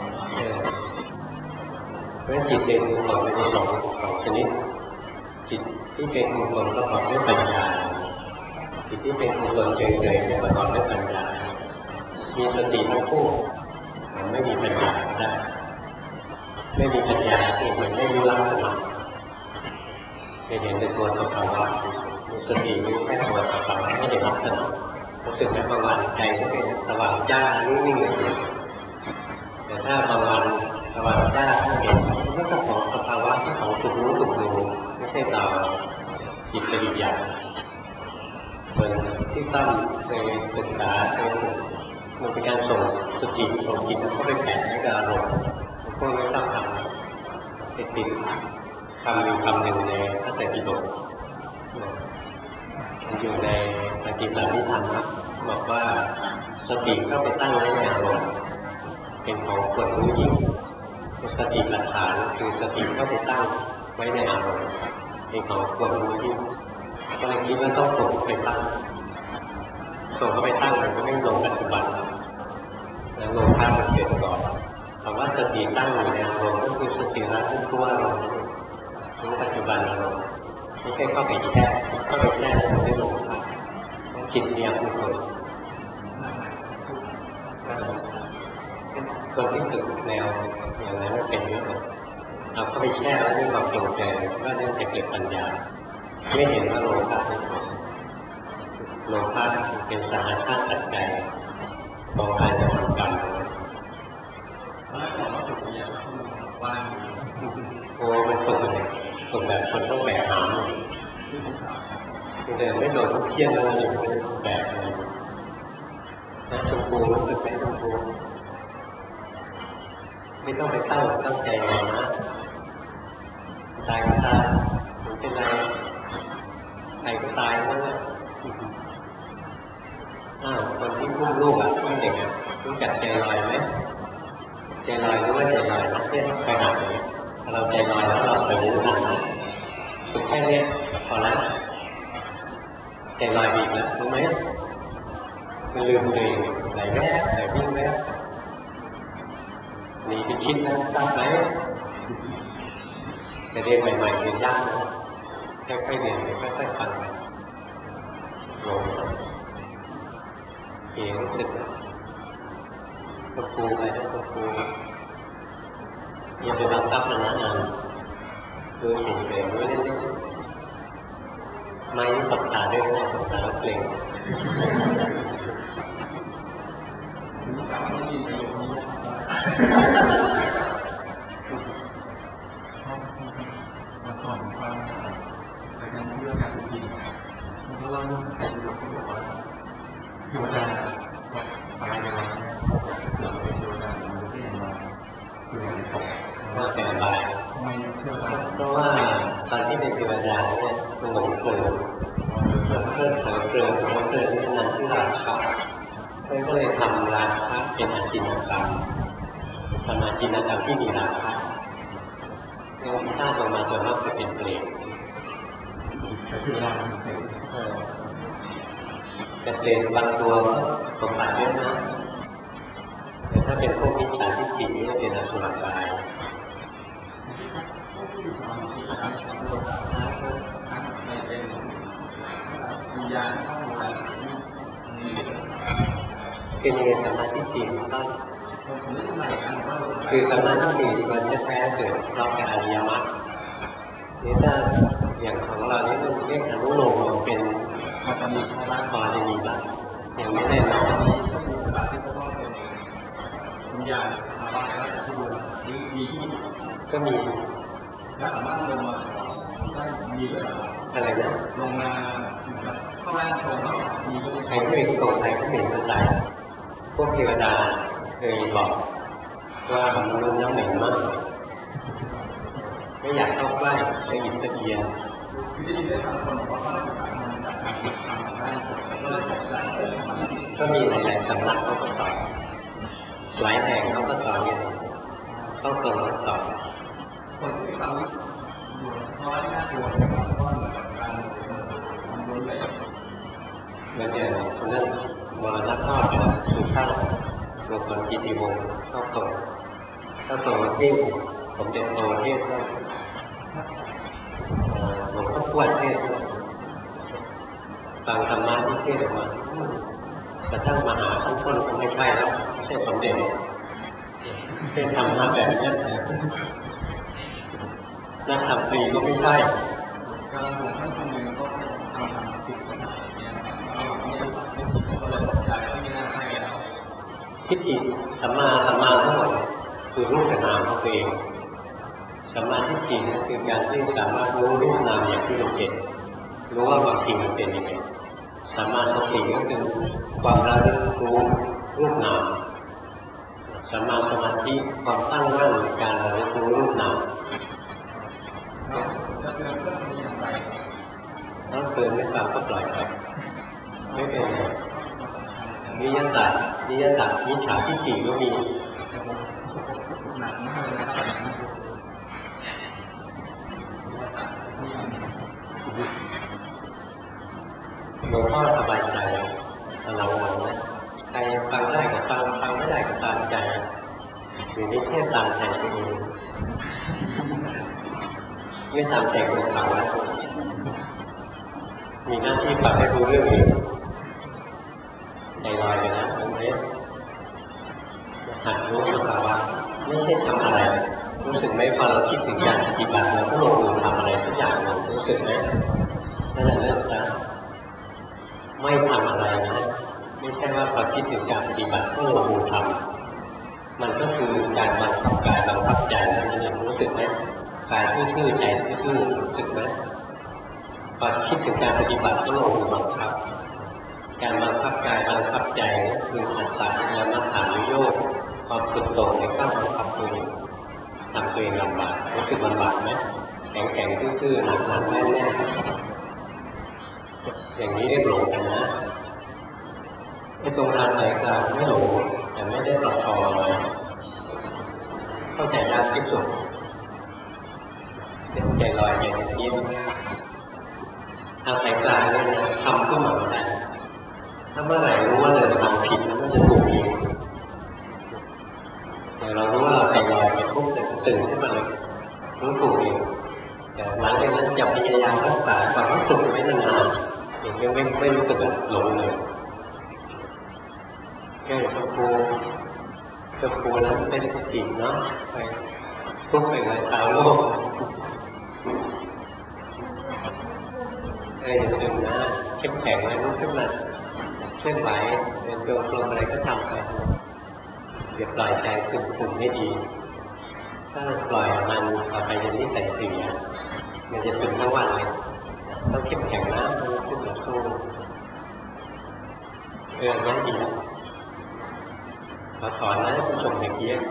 เพราะจิตเป็นกุศลเป็นสองสองชนิดจิตที่เป็นกุศลประกอบด้วยปัญญาจิตที่เป็นกุศลเฉยๆประกอบด้วยปัญญามีสติทั้งคู่มันไม่มีปัญญาได้ไม่มีปัญญาที่มันไม่รู้ลักษณะจะเห็นเป็นตัวสภาวะมีสติรู้แค่ตัวสภาวะไม่ได้ลักษณะรู้สึกในบางวันใจก็เป็นสว่างจ้านิ่งๆเลยแต่ถ้าบางวันสว่างจ้าถ้าเห็นมันก็ของสภาวะที่ของสุขรู้สุขรู้ไม่ใช่เราจิตเป็นอย่างเหมือนที่ตั้มเคยศึกษาเคยมันเป็นการส่งสติส่งจิตเข้าไปแผ่ให้กับอารมณ์พวกนี้ต้องทำติดติดคำอยู่คำหนึ่งในพระไตรปิฎกอยู่ในปฏิสัมภิธรรมนะบอกว่าสติเข้าไปตั้งไว้ในอารมณ์เป็นของควรรู้ยิ่งสติปัฏฐานคือสติเข้าไปตั้งไว้ในอารมณ์เป็นของควรรู้ยิ่งก็เลยคิดว่าต้องส่งไปตั้งส่งเข้าไปตั้งมันก็ไม่ลงปัจจุบันแล้วลงภาพมันเกิดก่อนคำว่าสติตั้งอยู่ในอารมณ์ก็คือสติระลึกตัวอารมณ์รู้ปัจจุบันอารมณ์ไม่ใช่เข้าไปแช่เข้าไปแช่แล้วไม่ลงภาพจิตเดียวคือคนคนที่ฝึกแนวอย่างนั้นเป็นเยอะเลยเอาเข้าไปแช่แล้วด้วยความจงใจก็เรื่องจะเกิดปัญญาไม่เห็นว่าโลภะเป็นของโลภะเป็นสาธารณปัจจัยของการกระทำกรรมตอนแรกบอกว่าสุขอย่างที่มันว่างโอ้มันสุขเลยสุขแบบคนต้องแบกหามแต่ไม่โดนทุกเที่ยงแล้วอยู่แบกเลยนะชมพูรู้สึกไหมชมพูไม่ต้องไปตั้งตั้งใจเลยนะตายก็ตายไม่เป็นไรใครก็ตายแล้วนะอ้าวคนที่พุ่งลูกอ่ะที่เด็กอ่ะรู้จักใจลอยไหมใจลอยรู้ว่าใจลอยนะเพื่อนไปหาเลยเราใจลอยแล้วเราไปรู้ทันฝึกแค่นี้พอแล้วใจลอยอีกแล้วรู้ไหมมันลืมตัวเองไหลแวบไหลวิ่งแวบหนีไปคิดนะทราบไหมแต่เรียนใหม่ๆเรียนยากนะค่อยๆเรียนค่อยๆฟังไปโง่เองรู้สึกก็ครูไปนะก็ครูอย่าไปบังคับมันนะอ่านดูเฉยๆด้วยเล่นๆไม่สับตาด้วยนะสับตาแล้วเกร็งมาสอนความในการเรื่องการกินมันก็เล่าเรื่องการที่เราพูดว่าเทวดาตายไปแล้วเราเป็นเทวดาเราไม่ได้มาเกิดในตกก็เป็นบายไม่เชื่อว่าเพราะว่าตอนที่เป็นเทวดาเนี่ยมันหลงเกินมันเกิดเกิดเกิดมันเกิดที่นั้นที่ราคะมันก็เลยทำราคะเป็นอาจินกรรมทำอาจินกรรมที่มีราคะเราสร้างออกมาจนว่าจะเป็นเปรตแต่คือเราเป็นแต่เปรตบางตัวสมบัติเยอะนะแต่ถ้าเป็นพวกมิจฉาทิฏฐินี่เป็นอสุรกายวิญญาณเข้ามาคือในสมาธิจิตต้องคือสมาธิจิตมันจะแท้เกิดเพราะการอริยมรรคนี่ถ้าอย่างของเรานี่มันเรียกอนุโลมเป็นมันจะมีข้อบ้างพอจะมีบ้างยังไม่แน่นอนวิญญาณมาบ้างแล้วแต่ที่ดูมีที่ก็มีและสามารถลงมาได้มีเลยอะไรนะลงมาข้างล่างตรงนี้มีใครก็เป็นโกรธใครก็เป็นกระจายพวกเทวดาเคยบอกว่ามนุษย์น้ำเหม็นมากไม่อยากเข้าใกล้จะหยิบตะเกียงก็มีหลายๆสำนักเขาก็สอนหลายแห่งเขาก็สอนอย่างต้องส่งมาสอนคนที่ฟังน้อยน่ากลัวก็เหมือนการมันล้นเลยมันจะคนนั้นมรณภาพไปแล้วสุภาพโลกคนกิติวงศ์เข้าส่งเข้าส่งที่ผมเป็นโตเทศด้วยหลวงพ่อขวดเทศฟังธรรมะที่เทศออกมากระทั่งมหาขั้นต้นคงไม่ใช่แล้วไม่ใช่สมเด็จเทศธรรมะแบบนี้นักธรรมตรีก็ไม่ใช่การหลวงพ่อคนหนึ่งก็ทำทำผิดขนาดนี้ก็เลยตกใจว่าไม่น่าใช่แล้วทิฏฐิสัมมาสัมมาทั้งหมดคือรูปนามของตัวเองสัมมาทิฏฐินั่นคือการที่สามารถรู้รูปนามอย่างที่มันเป็นรู้ว่าความจริงมันเป็นยังไงสัมมาสติก็คือความระลึกรู้รูปนามสัมมาสมาธิความตั้งมั่นในการระลึกรู้รูปนามถ้าเกินไม่ตามก็ปล่อยไปไม่เป็นไรวิญญาณวิญญาณมิจฉาทิฏฐิก็มีหลวงพ่อสบายใจหลังๆนะใครฟังได้ก็ฟังฟังไม่ได้ก็ตามใจอยู่ในเทศตามใจตัวเองไม่ตามใจคนฟังแล้วมีหน้าที่ฟังให้รู้เรื่องเองใจลอยไปนะตรงนี้หัดรู้สภาวะไม่ใช่ทำอะไรรู้สึกไหมพอเราคิดถึงการปฏิบัติเราก็ลงมือทำอะไรทุกอย่างเรารู้สึกไหมนั่นแหละเรื่องนะไม่ทำอะไรนะไม่ใช่ว่าพอคิดถึงการปฏิบัติก็ลงมือทำมันก็คือการบังคับกายบังคับใจนั่นเองรู้สึกไหมกายทื่อๆใจทื่อๆรู้สึกไหมพอคิดถึงการปฏิบัติก็ลงมือบังคับการบังคับกายบังคับใจคืออัตตาและมัฏฐานุโยคความสุดโต่งในการบังคับตัวเองทำตัวเองลำบากรู้สึกลำบากไหมแข็งแข็งทื่อๆหนักหนักแน่นแน่อย่างนี้เรียกหลงกันนะไอ้ตรงทางไหนกลางไม่หลงแต่ไม่ได้ประคองเลยเข้าใจยากที่สุดเดี๋ยวใจลอยใจเทียมทางสายกลางเนี่ยนะทำขึ้นมาได้ถ้าเมื่อไหร่รู้ว่าเราทำผิดมันจะถูกเองแต่เรารู้ว่าเราใจลอยไปปุ๊บจะตื่นขึ้นมาเลยรู้ถูกเองแต่หลังจากนั้นจะพยายามรักษาความรู้สึกไว้นานๆอย่างยังไม่ไม่รู้สึกหลงเลยแค่ชมพูชมพูนั้นเป็นสติเนาะไปทุกไปเลยชาวโลกเอ้ยอย่าลืมนะเข้มแข็งไว้ลุกขึ้นมาเคลื่อนไหวเป็นตัวกลมอะไรก็ทำไปอย่าปล่อยใจซึมๆให้ดีถ้าปล่อยมันต่อไปจะนิสัยเสียมันจะซึมทั้งวันเลยต้องเข้มแข็งนะขึ้นมาสู้เอองั้นดีแล้วขอถอนนะผู้ชมเมื่อกี้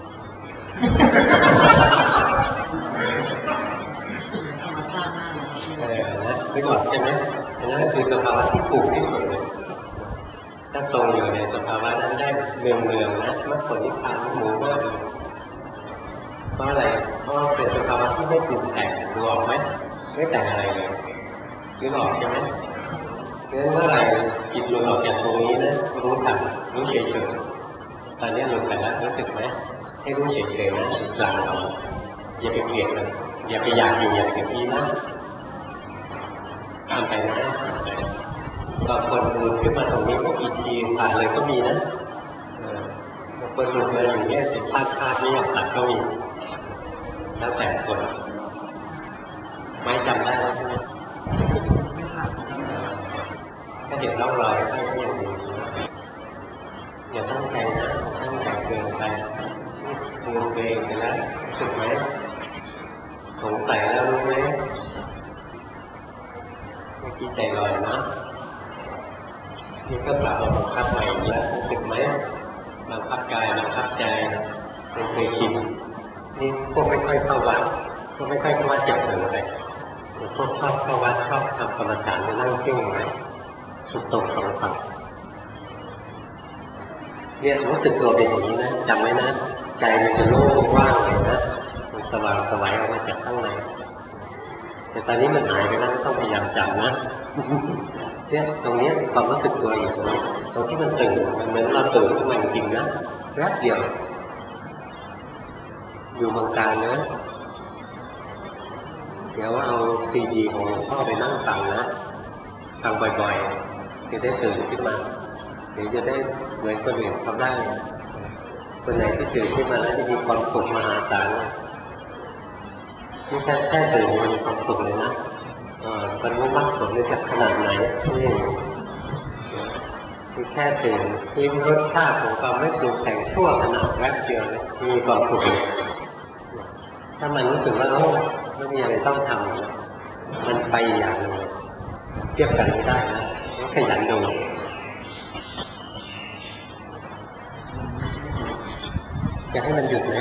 เออนะนึกออกใช่ไหมอันนั้นคือสภาวะที่ถูกที่สุดเลยถ้าตรงอยู่ในสภาวะนั้นได้เรืองๆนะมรรคผลนิพพานหมู่มากเลยเพราะอะไรเพราะเป็นสภาวะที่ไม่ปรุงแต่งดูออกไหมไม่แต่งอะไรเลยนึกออกใช่ไหมงั้นเมื่อไหร่จิตหลุดออกจากตรงนี้นะรู้ทันรู้เฉยๆตอนนี้หลุดไปแล้วรู้สึกไหมให้รู้เฉยๆนะหลังเราอย่าไปเกลียดเลยอย่าไปอยากอยู่อย่างนี้นะทำไปนะบางคนหลุดขึ้นมาตรงนี้ก็อีกทีผ่านเลยก็มีนะบางคนหลุดมาอย่างนี้เป็นพลาดพลาดไม่อยากตัดก็มีแล้วแต่คนไม่จำได้แล้วใช่ไหมถ้าเห็นร่องรอยก็อย่างนี้อย่าตั้งใจนะตั้งใจเกินไปลืมตัวเองไปแล้วรู้สึกไหมสงสัยแล้วรู้ไหมเมื่อกี้ใจลอยนะนี่ก็กลับมาบังคับใหม่อีกแล้วรู้สึกไหมบังคับกายบังคับใจเป็นเคยชินนี่พวกไม่ค่อยเข้าวัดพวกไม่ค่อยเข้าวัดจับหนึ่งเลยพวกชอบเข้าวัดชอบทำกรรมฐานไปนั่งเพ่งไว้สุดตรงสองฝั่งเนี่ยรู้สึกตัวเป็นอย่างนี้นะจำไว้นะใจมันจะโล่งว่างเลยนะมันสว่างสวัยออกมาจากข้างในแต่ตอนนี้มันหายไปแล้วต้องพยายามจำนะเนี่ยตรงนี้ความรู้สึกตัวอยู่ตรงนี้ตรงที่มันตื่นมันเหมือนเราตื่นขึ้นมาจริงๆนะแป๊บเดียวอยู่เมืองการนะเดี๋ยวเอาซีดีของหลวงพ่อไปนั่งฟังนะฟังบ่อยๆจะได้ตื่นขึ้นมาเดี๋ยวจะได้เหมือนคนอื่นเขาได้คนไหนที่ตื่นขึ้นมาแล้วจะมีความสุขมหาศาลไม่ใช่แค่ตื่นมันมีความสุขเลยนะบรรลุมรรคผลจะขนาดไหนนี่คือแค่ตื่นทิ้งรสชาติของความไม่ปรุงแต่งชั่วขนาดแวบเดียวมีความสุขถ้ามันรู้สึกว่าโอ้ไม่มีอะไรต้องทำมันไปอย่างนึงเทียบกันไม่ได้นะต้องขยันดูจะให้มันหยุดไหม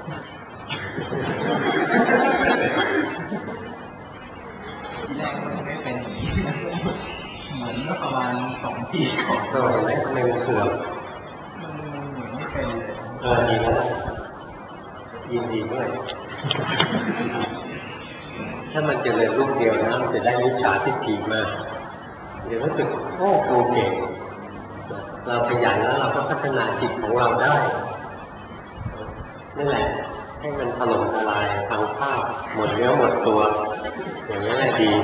ทีแรกมันไม่เป็นอย่างนี้เหมือนก็ประมาณสองปีก่อนเออไหมทำไมมันเสื่อมมันเหมือนไม่เป็นเลยเออดีแล้วยินดีด้วยถ้ามันเจริญรูปเดียวนะมันจะได้วิชาที่ดีมากเดี๋ยวรู้สึกโอ้โหเก่งเราขยันแล้วเราก็พัฒนาจิตของเราได้นั่นแหละให้มันถล่มทลายทางภาพหมดเนื้อหมดตัวอย่างนี้แหละดี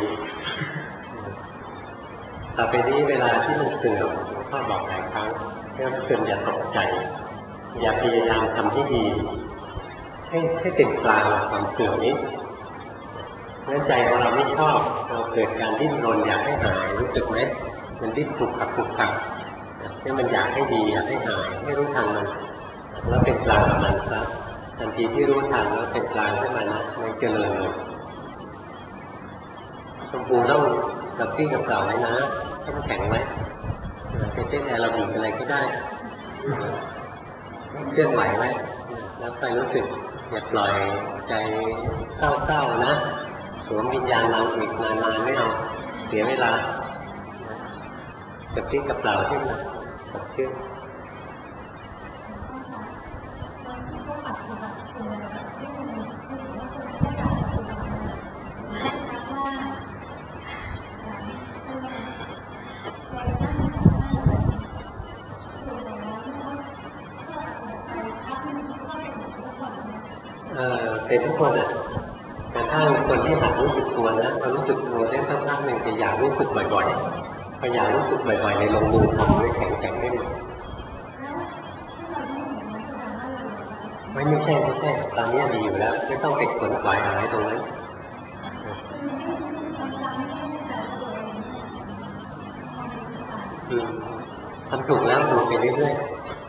ต่อไปนี้เวลาที่มันเสื่อมพ่อบอกหลายครั้งเรื่องเสื่อมอย่าตกใจอย่าพยายามทำให้ดีให้ให้เป็นกลางความเสื่อมนี้เมื่อใจของเราไม่ชอบเราเกิดการดิ้นรนอยากให้หายรู้สึกไหมมันดิ้นปุกปักปุกปักนี่มันอยากให้ดีอยากให้หายไม่รู้ทันมันแล้วเป็นกลางกับมันซะทันทีที่รู้ทันแล้วเป็นกลางขึ้นมานะไม่เจริญเลยชมพูต้องกับที่กับเก่าไว้นะต้องแข็งไว้เต้นแอโรบิกอะไรก็ได้เคลื่อนไหวไว้แล้วไปรู้สึกอย่าปล่อยใจเศร้าๆนะสวมวิญญาณนางอีกนานๆไม่เอาเสียเวลากับที่กับเก่าที่มันกับเชื่อเออเป็นทุกคนอ่ะแต่ถ้าคนที่หัดรู้สึกตัวนะพอรู้สึกตัวได้สักพักหนึ่งจะอยากรู้สึกบ่อยๆพออยากรู้สึกบ่อยๆในลงมือทำด้วยแข็งๆได้หมดไม่ไม่ใช่ไม่ใช่ตอนนี้ดีอยู่แล้วไม่ต้องไปขวนขวายอะไรตรงนั้นทำถูกแล้วดูไปเรื่อยๆ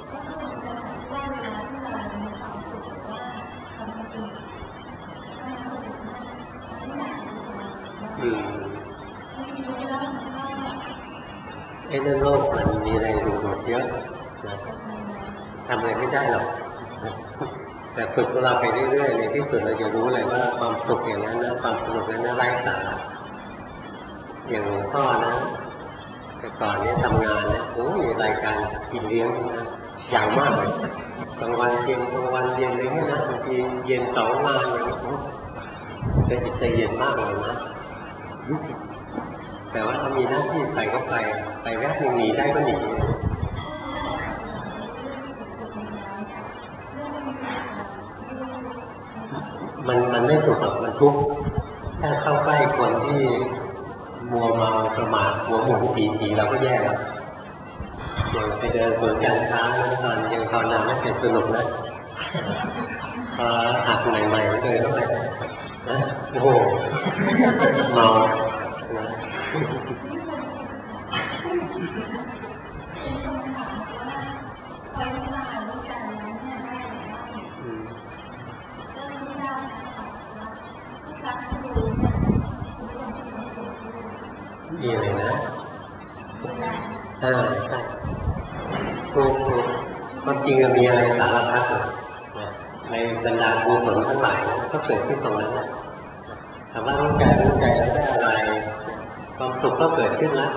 ไอ้เรื่องโลกมันมีอะไรดูดเยอะนะทำอะไรไม่ได้หรอกแต่ฝึกเราไปเรื่อยๆในที่สุดเราจะรู้เลยว่าความสุขอย่างนั้นนะความสนุกนั้นนะไร้สาระอย่างหลวงพ่อนะแต่ก่อนนี้ทำงานเนี่ยโอ้ยรายการกินเลี้ยงนะยาวมากเลยกลางวันเย็นกลางวันเย็นอะไรเงี้ยนะบางทีเย็นสองงานอย่างนี้จะจิตใจเย็นมากเลยนะแต่ว่าถ้ามีหน้าที่ไปก็ไปไปแวบหนึ่งหนีได้ก็หนีมันมันไม่สุขหรอกมันทุกข์ถ้าเข้าใกล้คนที่มัวเมาประมาทหัวหมุนทีทีเราก็แย่แล้วอย่างไปเดินสวนการค้าตอนยังภาวนาไม่เป็นสนุกนะพอหักใหม่ๆเดินเข้าไปนะโอ้โหเมานะมีอะไรนะใช่ใช่ถูกถูกความจริงมันมีอะไรสารพัดเลยในบรรดาบุญผลทั้งหลายก็เกิดขึ้นตรงนั้นแหละถามว่ารู้ใจรู้ใจแล้วได้อะไรความสุขก็เกิดขึ้นแล้ว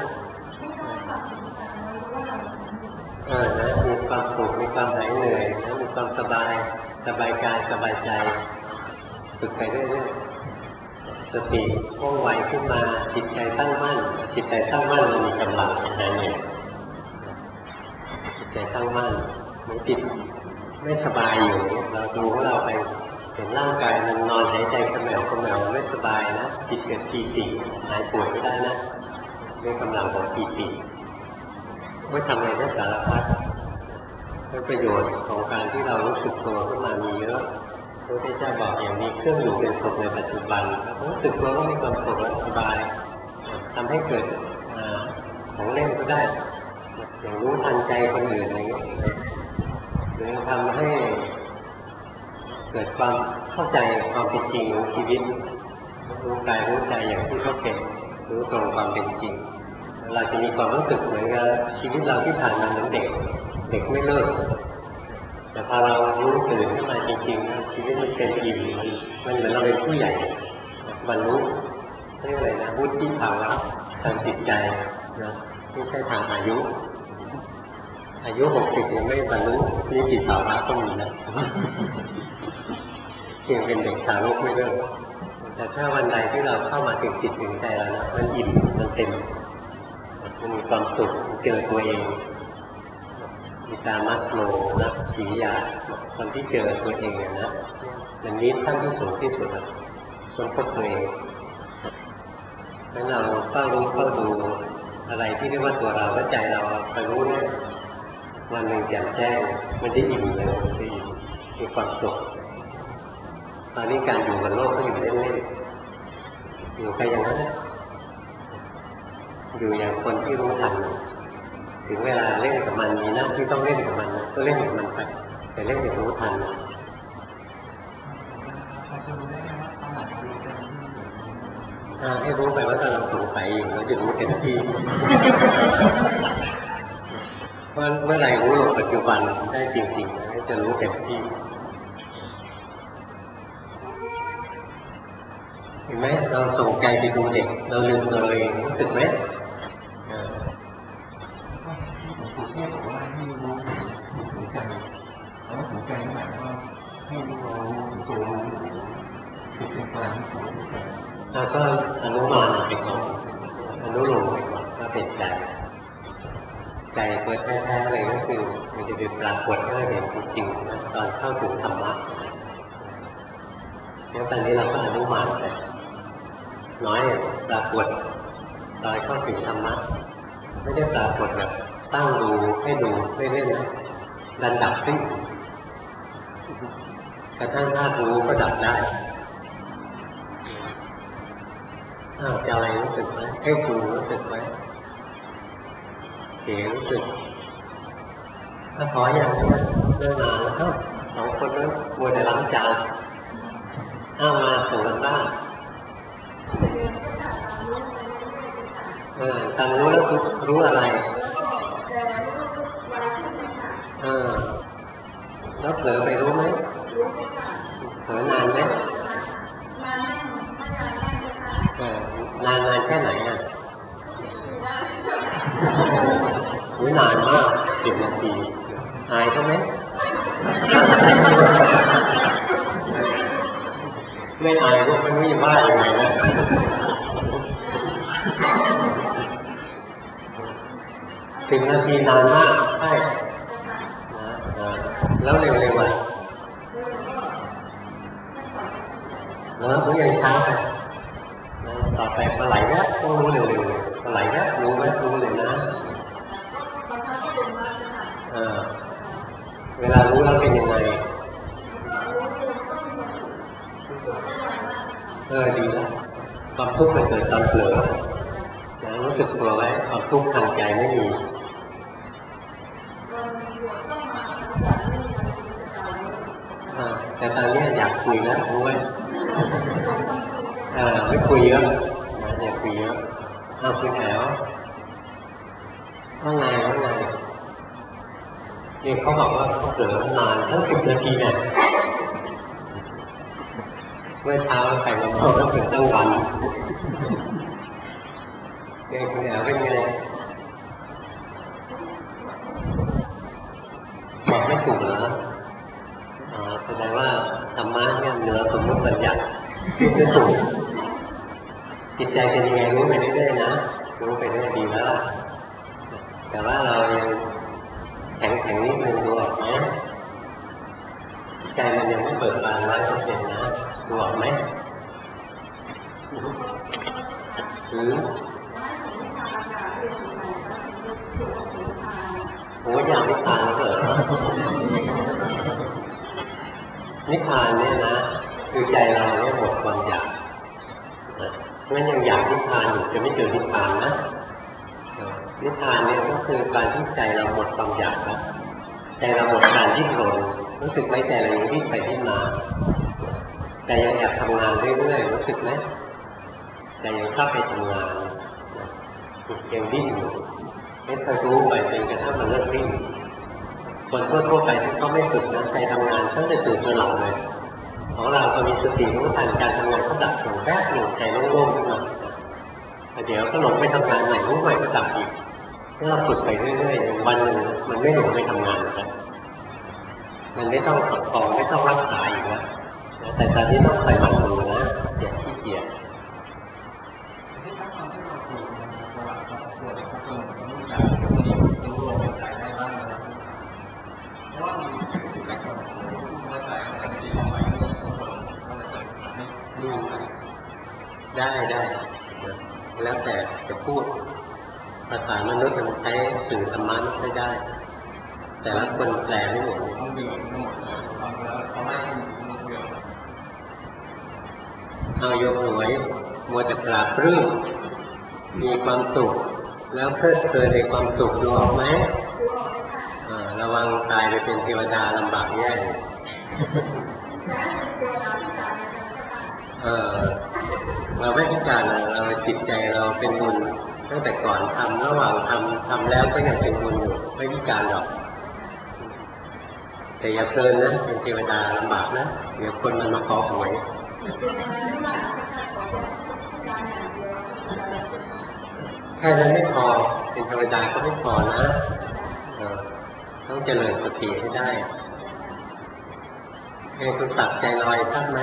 เออนะมีความสุขมีความหายเหนื่อยแล้วมีความสบายสบายกายสบายใจฝึกไปเรื่อยๆสติว่องไวขึ้นมาจิตใจตั้งมั่นจิตใจตั้งมั่นมันมีกำลังหายเหนื่อยจิตใจตั้งมั่นเหมือนจิตไม่สบายอยู่เราดูว่าเราไปเห็นร่างกายมันนอนหายใจกระแมวกระแมวไม่สบายนะจิตเกิดปีติหายป่วยไม่ได้นะด้วยกำลังของปีติไม่ทำอะไรได้สารพัดด้วยประโยชน์ของการที่เรารู้สึกตัวขึ้นมามีเยอะพระพุทธเจ้าบอกอย่างมีเครื่องอยู่เป็นสุขในปัจจุบันรู้สึกตัวก็มีความสุขและสบายทำให้เกิดของเล่นก็ได้อย่างรู้ทันใจคนอื่นอะไรอย่างนี้หรือทำให้เกิดความเข้าใจความเป็นจริงของชีวิตรู้กายรู้ใจอย่างที่เขาเป็นรู้ตรงความเป็นจริงเราจะมีความรู้สึกเหมือนกับชีวิตเราที่ผ่านมาเหมือนเด็กเด็กไม่เลิกแต่พอเรารู้ตื่นขึ้นมาจริงๆชีวิตมันเป็นอิ่มมันเหมือนเราเป็นผู้ใหญ่บรรลุเรียกอะไรนะวุฒิภาวะทางจิตใจนะไม่ใช่ทางอายุอายุหกสิบยังไม่บรรลุนิติภาวะก็มีนะเพียงเป็นเด็กทารกไม่เลิกแต่ถ้าวันใดที่เราเข้ามาถึงจิตถึงใจแล้วนะมันอิ่มมันเต็มมันมีความสุขเจอตัวเองมีตามัสโลนักขียาคนที่เจอตัวเองเนี่ยนะมันนี้ขั้นที่สูงที่สุดแล้วค้นพบตัวเองแล้วเราเฝ้ารู้เฝ้าดูอะไรที่เรียกว่าตัวเราและใจเราไปรู้เนี่ยวันหนึ่งแจ่มแจ้งมันได้อิ่มเลยมันได้อิ่มมีความสุขตอนนี้การอยู่บนโลกก็อยู่เล่นๆอยู่ไปอย่างนั้นอยู่อย่างคนที่รู้ทันถึงเวลาเล่นกับมันมีหน้าที่ต้องเล่นกับมันนะก็เล่นกับมันไปแต่เล่นอย่างรู้ทันให้รู้ไปว่ากำลังสงสัยอยู่แล้วจะรู้เต็มที่เพราะเมื่อไหร่รู้ลงปัจจุบันได้จริงๆจะรู้เต็มที่เห็นไหมเราส่งใจไปดูเด็กเราลืมตัวเองรู้สึกไหมผมแค่บอกว่าให้รู้ถึงใจแล้วถึงใจหมายว่าให้รู้ตัวรู้คือเป็นกลางที่สุดแล้วก็อนุมานไปก่อนอนุโลมไปก่อนว่าเป็นใจใจเปิดแท้ๆเลยก็คือมันจะเป็นปรากฏให้เห็นจริงๆนะตอนเข้าถึงธรรมะแล้วตอนนี้เราก็อนุมานไปน้อยปรากฏตอนเข้าถึงธรรมะไม่ได้ปรากฏแบบตั้งดูให้ดูไม่เล่นนะดันดับซิกระทั่งธาตุรู้ก็ดับได้อ้าวจะอะไรรู้สึกไหมให้ดูรู้สึกไหมเสียงรู้สึกถ้าขออย่างนี้เรื่องงานแล้วสองคนนั้นมัวแต่ล้างจานอ้าวมาส่งกันบ้านเออตามรู้แล้วรู้อะไรเออแล้วเผลอไปรู้ไหมเผลอนานไหมเออนานนานแค่ไหนอ่ะอุ้ยนานมากสิบนาทีอายเขาไหมไม่อายพวกมันไม่ว่ายังไงนะสิบนาทีนานมากใช่แล้วเร็วๆอ่ะแล้วผู้ยังช้าไปต่อไปปลาไหลนะต้องรู้เร็วๆปลาไหลนะรู้ไหมรู้เลยนะเออเวลารู้แล้วเป็นยังไงเออดีแล้วความทุกข์มันเกิดตอนเผลอนะรู้สึกตัวไว้ความทุกข์ทางใจไม่มีแต่ตอนนี้อยากคุยแล้วรู้ไหมเออไม่คุยเยอะอยากคุยเยอะเอาคุยแถวว่าไงว่าไงนี่เขาบอกว่าเขาเผลอนานตั้งสิบนาทีเนี่ยเมื่อเช้าใส่กระเป๋าแล้วถึงตั้งวันเก่งคุณแอ๋วเป็นไงบอกไม่ถูกเหรออ๋อแสดงว่าธรรมะเนี่ยเหนือสมมติบัญญัติไม่ถูกจิตใจเป็นยังไงรู้ไปเรื่อยๆนะรู้ไปเรื่อยดีแล้วแต่ว่าเรายังแข็งๆนิดนึงดูออกไหมใจมันยังไม่เปิดบานร้อยเปอร์เซ็นต์นะดูออกไหมหรือโอ้ยอยากนิพพานเหรอนิพพานเนี่ยนะคือใจเราเนี่ยหมดความอยากงั้นยังอยากนิพพานอยู่จะไม่เจอนิพพานนะนิพพานเนี่ยก็คือการที่ใจเราหมดความอยากแล้วใจเราหมดการดิ้นรนรู้สึกไหมใจเรายังดิ้นไปดิ้นมาใจยังอยากทำงานเรื่อยๆรู้สึกไหมใจยังชอบไปทำงานยังดิ้นอยู่ให้คอยรู้ไปจนกระทั่งมันเลิกดิ้นคนทั่วๆไปที่เขาไม่ฝึกนะใจทำงานตั้งแต่ตื่นจนหลับเลยของเราพอมีสติรู้ทันการทำงานก็ดับลงแป๊บหนึ่งใจโล่งๆขึ้นมาเดี๋ยวก็หลงไปทำงานใหม่รู้ใหม่ก็ดับอีกถ้าเราฝึกไปเรื่อยๆวันหนึ่งมันไม่หลงไปทำงานนะมันไม่ต้องประคองไม่ต้องรักษาอีกแล้วแต่ตอนนี้ต้องคอยหมั่นดูนะอย่าขี้เกียจได้ได้แล้วแต่จะพูดภาษามนุษย์มันใช้สื่อธรรมะไม่ได้แต่ละคนแปลไม่เหมือนกันเอาโยมหน่วยมัวแต่ปราบปลื้มมีความสุขแล้วเพลิดเพลินในความสุขดูออกไหมระวังตายไปเป็นเทวดาลำบากแย่เออเราไม่พิการเราจิตใจเราเป็นบุญตั้งแต่ก่อนทำระหว่างทำทำแล้วก็ยังเป็นบุญอยู่ไม่พิการหรอกแต่อย่าเพลินนะเป็นเทวดาลำบากนะเดี๋ยวคนมันมาขอหวยแค่นั้นไม่พอเป็นเทวดาก็ไม่พอนะต้องเจริญสติให้ได้ให้คุณตัดใจลอยทักไหม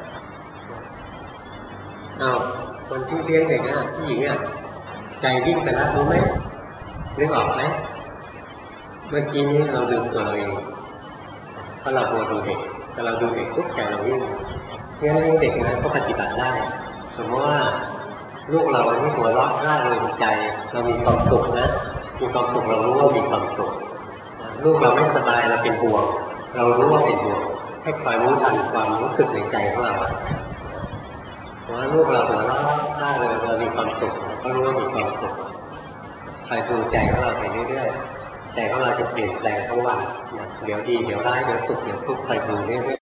อ้าวคนที่เลี้ยงเด็กอ่ะผู้หญิงอ่ะใจวิ่งไปแล้วรู้ไหมนึกออกไหมเมื่อกี้นี้เราดูตัวเราเองเพราะเราโมดูเด็กแต่เราดูเด็กปุ๊บใจเราวิ่งงั้นเลี้ยงเด็กนะก็ปฏิบัติได้สมมติว่าลูกเราที่หัวเราะร่าเริงใจเรามีความสุขนะมีความสุขเรารู้ว่ามีความสุขลูกเราไม่สบายเราเป็นห่วงเรารู้ว่าเป็นห่วงให้คอยรู้ทันความรู้สึกในใจของเราว่าลูกเราหัวเราะร่าเริงเรามีความสุขก็รู้ว่ามีความสุขคอยดูใจของเราไปเรื่อยๆใจของเราจะเปลี่ยนแปลงทั้งวันเดี๋ยวดีเดี๋ยวร้ายเดี๋ยวสุขเดี๋ยวทุกข์คอยดูเรื่อยๆ